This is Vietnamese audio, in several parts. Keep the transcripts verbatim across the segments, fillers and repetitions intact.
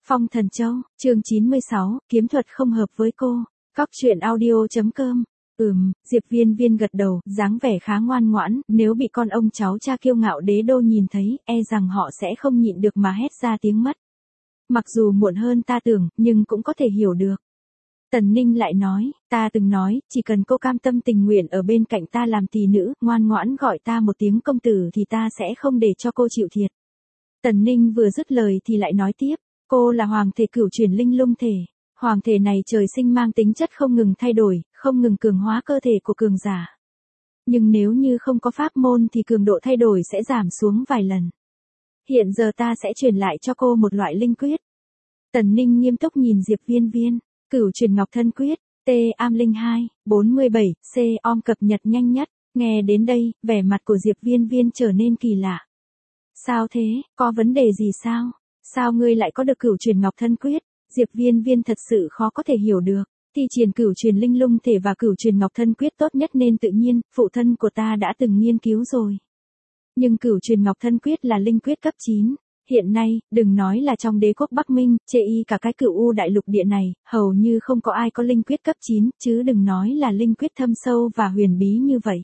Phong Thần Châu, chương chín mươi sáu, kiếm thuật không hợp với cô. Cóc truyện audio chấm com. Ừm, Diệp Viên Viên gật đầu, dáng vẻ khá ngoan ngoãn, nếu bị con ông cháu cha kiêu ngạo đế đô nhìn thấy, e rằng họ sẽ không nhịn được mà hét ra tiếng mất. Mặc dù muộn hơn ta tưởng, nhưng cũng có thể hiểu được. Tần Ninh lại nói, ta từng nói, chỉ cần cô cam tâm tình nguyện ở bên cạnh ta làm tỷ nữ, ngoan ngoãn gọi ta một tiếng công tử thì ta sẽ không để cho cô chịu thiệt. Tần Ninh vừa dứt lời thì lại nói tiếp, cô là hoàng thể cửu chuyển linh lung thể. Hoàng thể này trời sinh mang tính chất không ngừng thay đổi, không ngừng cường hóa cơ thể của cường giả. Nhưng nếu như không có pháp môn thì cường độ thay đổi sẽ giảm xuống vài lần. Hiện giờ ta sẽ truyền lại cho cô một loại linh quyết. Tần Ninh nghiêm túc nhìn Diệp Viên Viên, cửu chuyển ngọc thân quyết, T am linh hai, bốn mươi bảy, C om cập nhật nhanh nhất. Nghe đến đây, vẻ mặt của Diệp Viên Viên trở nên kỳ lạ. Sao thế, có vấn đề gì sao? Sao ngươi lại có được cửu chuyển ngọc thân quyết? Diệp Viên Viên thật sự khó có thể hiểu được. Thi triển cửu chuyển linh lung thể và cửu chuyển ngọc thân quyết tốt nhất nên tự nhiên, phụ thân của ta đã từng nghiên cứu rồi. Nhưng cửu chuyển ngọc thân quyết là linh quyết cấp chín. Hiện nay, đừng nói là trong đế quốc Bắc Minh, chê y cả cái cửu u đại lục địa này, hầu như không có ai có linh quyết cấp chín, chứ đừng nói là linh quyết thâm sâu và huyền bí như vậy.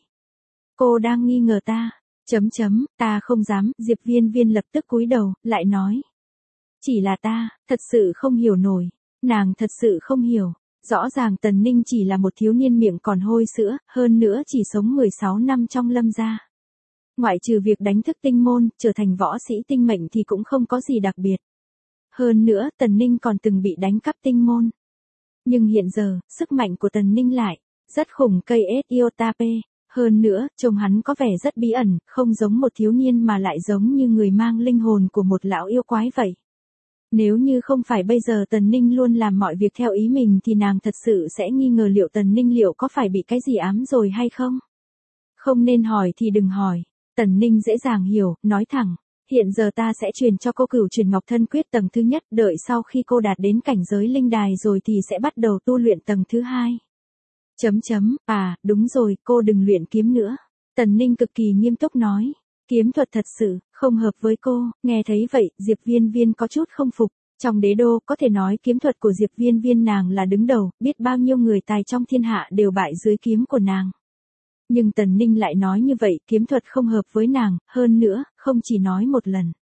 Cô đang nghi ngờ ta. Chấm chấm, ta không dám, Diệp Viên Viên lập tức cúi đầu, lại nói. Chỉ là ta, thật sự không hiểu nổi. Nàng thật sự không hiểu. Rõ ràng Tần Ninh chỉ là một thiếu niên miệng còn hôi sữa, hơn nữa chỉ sống mười sáu năm trong lâm gia. Ngoại trừ việc đánh thức tinh môn, trở thành võ sĩ tinh mệnh thì cũng không có gì đặc biệt. Hơn nữa, Tần Ninh còn từng bị đánh cắp tinh môn. Nhưng hiện giờ, sức mạnh của Tần Ninh lại, rất khủng cây Etiotape. Hơn nữa, trông hắn có vẻ rất bí ẩn, không giống một thiếu niên mà lại giống như người mang linh hồn của một lão yêu quái vậy. Nếu như không phải bây giờ Tần Ninh luôn làm mọi việc theo ý mình thì nàng thật sự sẽ nghi ngờ liệu Tần Ninh liệu có phải bị cái gì ám rồi hay không? Không nên hỏi thì đừng hỏi. Tần Ninh dễ dàng hiểu, nói thẳng. Hiện giờ ta sẽ truyền cho cô cửu chuyển ngọc thân quyết tầng thứ nhất, đợi sau khi cô đạt đến cảnh giới linh đài rồi thì sẽ bắt đầu tu luyện tầng thứ hai. Chấm chấm, à, đúng rồi, cô đừng luyện kiếm nữa. Tần Ninh cực kỳ nghiêm túc nói. Kiếm thuật thật sự, không hợp với cô. Nghe thấy vậy, Diệp Viên Viên có chút không phục. Trong đế đô, có thể nói kiếm thuật của Diệp Viên Viên nàng là đứng đầu, biết bao nhiêu người tài trong thiên hạ đều bại dưới kiếm của nàng. Nhưng Tần Ninh lại nói như vậy, kiếm thuật không hợp với nàng, hơn nữa, không chỉ nói một lần.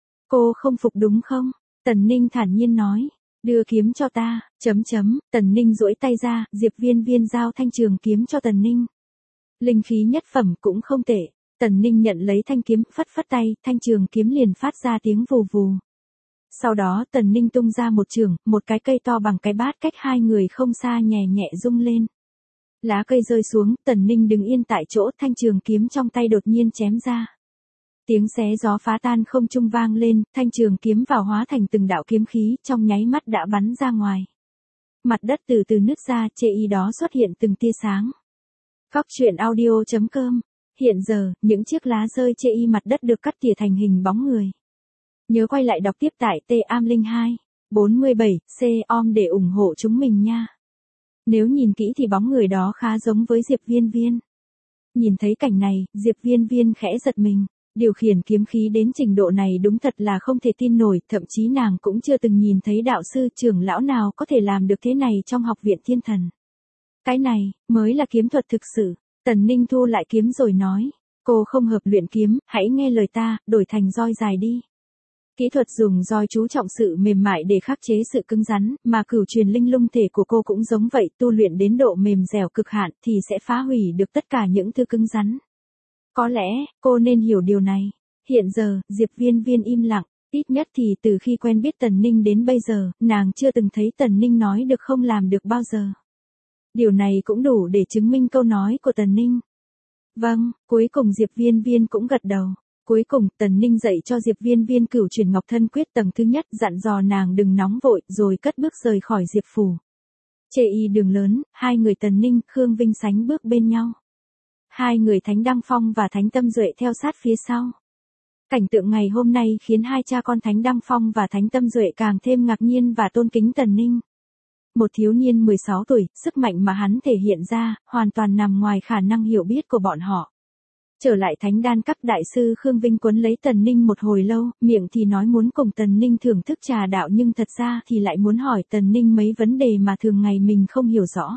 Cô không phục đúng không? Tần Ninh thản nhiên nói. Đưa kiếm cho ta, chấm chấm, Tần Ninh duỗi tay ra, Diệp Viên Viên giao thanh trường kiếm cho Tần Ninh. Linh khí nhất phẩm cũng không tệ. Tần Ninh nhận lấy thanh kiếm, phất phất tay, thanh trường kiếm liền phát ra tiếng vù vù. Sau đó Tần Ninh tung ra một trường, một cái cây to bằng cái bát cách hai người không xa nhẹ nhẹ rung lên. Lá cây rơi xuống, Tần Ninh đứng yên tại chỗ, thanh trường kiếm trong tay đột nhiên chém ra. Tiếng xé gió phá tan không trung vang lên, thanh trường kiếm vào hóa thành từng đạo kiếm khí, trong nháy mắt đã bắn ra ngoài. Mặt đất từ từ nứt ra, chê y đó xuất hiện từng tia sáng. Cóc truyện audio chấm com. Hiện giờ, những chiếc lá rơi chê y mặt đất được cắt tỉa thành hình bóng người. Nhớ quay lại đọc tiếp tại T am linh hai, bốn mươi bảy, C om để ủng hộ chúng mình nha. Nếu nhìn kỹ thì bóng người đó khá giống với Diệp Viên Viên. Nhìn thấy cảnh này, Diệp Viên Viên khẽ giật mình. Điều khiển kiếm khí đến trình độ này đúng thật là không thể tin nổi, thậm chí nàng cũng chưa từng nhìn thấy đạo sư trưởng lão nào có thể làm được thế này trong học viện thiên thần. Cái này, mới là kiếm thuật thực sự. Tần Ninh thu lại kiếm rồi nói, cô không hợp luyện kiếm, hãy nghe lời ta, đổi thành roi dài đi. Kỹ thuật dùng roi chú trọng sự mềm mại để khắc chế sự cứng rắn, mà cửu truyền linh lung thể của cô cũng giống vậy, tu luyện đến độ mềm dẻo cực hạn thì sẽ phá hủy được tất cả những thứ cứng rắn. Có lẽ, cô nên hiểu điều này. Hiện giờ, Diệp Viên Viên im lặng, ít nhất thì từ khi quen biết Tần Ninh đến bây giờ, nàng chưa từng thấy Tần Ninh nói được không làm được bao giờ. Điều này cũng đủ để chứng minh câu nói của Tần Ninh. Vâng, cuối cùng Diệp Viên Viên cũng gật đầu. Cuối cùng, Tần Ninh dạy cho Diệp Viên Viên cửu chuyển ngọc thân quyết tầng thứ nhất, dặn dò nàng đừng nóng vội, rồi cất bước rời khỏi Diệp phủ. Chê y đường lớn, hai người Tần Ninh, Khương Vinh sánh bước bên nhau. Hai người Thánh Đăng Phong và Thánh Tâm Duệ theo sát phía sau. Cảnh tượng ngày hôm nay khiến hai cha con Thánh Đăng Phong và Thánh Tâm Duệ càng thêm ngạc nhiên và tôn kính Tần Ninh. Một thiếu niên mười sáu tuổi, sức mạnh mà hắn thể hiện ra, hoàn toàn nằm ngoài khả năng hiểu biết của bọn họ. Trở lại thánh đan các đại sư Khương Vinh quấn lấy Tần Ninh một hồi lâu, miệng thì nói muốn cùng Tần Ninh thưởng thức trà đạo nhưng thật ra thì lại muốn hỏi Tần Ninh mấy vấn đề mà thường ngày mình không hiểu rõ.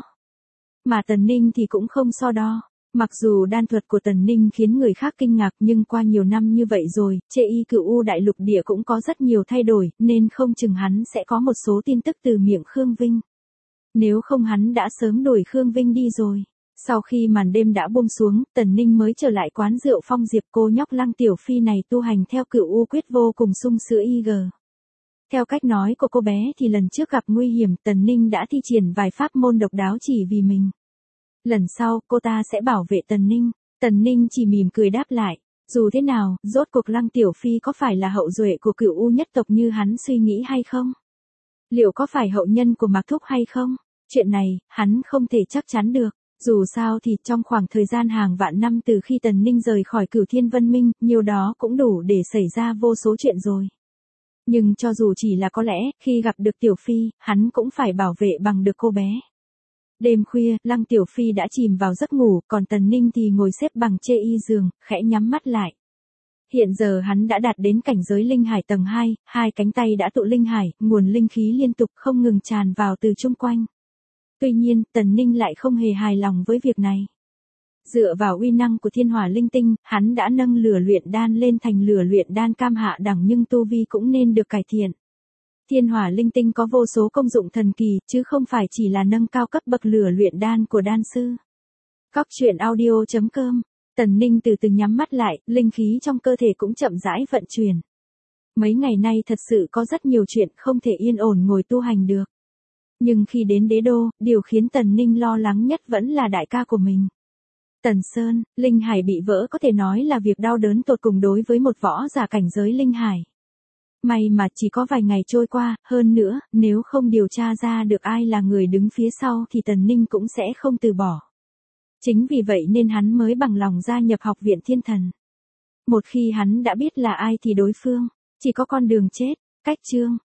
Mà Tần Ninh thì cũng không so đo. Mặc dù đan thuật của Tần Ninh khiến người khác kinh ngạc nhưng qua nhiều năm như vậy rồi, chê y cửu u đại lục địa cũng có rất nhiều thay đổi, nên không chừng hắn sẽ có một số tin tức từ miệng Khương Vinh. Nếu không hắn đã sớm đuổi Khương Vinh đi rồi. Sau khi màn đêm đã buông xuống, Tần Ninh mới trở lại quán rượu Phong Diệp. Cô nhóc Lăng Tiểu Phi này tu hành theo cửu u quyết vô cùng sung sữa y g. Theo cách nói của cô bé thì lần trước gặp nguy hiểm Tần Ninh đã thi triển vài pháp môn độc đáo chỉ vì mình. Lần sau cô ta sẽ bảo vệ Tần Ninh. Tần Ninh chỉ mỉm cười đáp lại. Dù thế nào, rốt cuộc Lăng Tiểu Phi có phải là hậu duệ của cửu u nhất tộc như hắn suy nghĩ hay không? Liệu có phải hậu nhân của Mạc Thúc hay không? Chuyện này, hắn không thể chắc chắn được. Dù sao thì trong khoảng thời gian hàng vạn năm từ khi Tần Ninh rời khỏi Cửu Thiên Vân Minh, nhiều đó cũng đủ để xảy ra vô số chuyện rồi. Nhưng cho dù chỉ là có lẽ, khi gặp được Tiểu Phi, hắn cũng phải bảo vệ bằng được cô bé. Đêm khuya, Lăng Tiểu Phi đã chìm vào giấc ngủ, còn Tần Ninh thì ngồi xếp bằng chê y giường, khẽ nhắm mắt lại. Hiện giờ hắn đã đạt đến cảnh giới linh hải tầng hai, hai cánh tay đã tụ linh hải, nguồn linh khí liên tục không ngừng tràn vào từ chung quanh. Tuy nhiên, Tần Ninh lại không hề hài lòng với việc này. Dựa vào uy năng của thiên hỏa linh tinh, hắn đã nâng lửa luyện đan lên thành lửa luyện đan cam hạ đẳng nhưng tu vi cũng nên được cải thiện. Thiên hỏa linh tinh có vô số công dụng thần kỳ, chứ không phải chỉ là nâng cao cấp bậc lửa luyện đan của đan sư. Cóc truyện audio chấm com. Tần Ninh từ từ nhắm mắt lại, linh khí trong cơ thể cũng chậm rãi vận chuyển. Mấy ngày nay thật sự có rất nhiều chuyện không thể yên ổn ngồi tu hành được. Nhưng khi đến đế đô, điều khiến Tần Ninh lo lắng nhất vẫn là đại ca của mình. Tần Sơn, linh hải bị vỡ có thể nói là việc đau đớn tột cùng đối với một võ giả cảnh giới linh hải. May mà chỉ có vài ngày trôi qua, hơn nữa, nếu không điều tra ra được ai là người đứng phía sau thì Tần Ninh cũng sẽ không từ bỏ. Chính vì vậy nên hắn mới bằng lòng gia nhập học viện thiên thần. Một khi hắn đã biết là ai thì đối phương, chỉ có con đường chết. Cách chương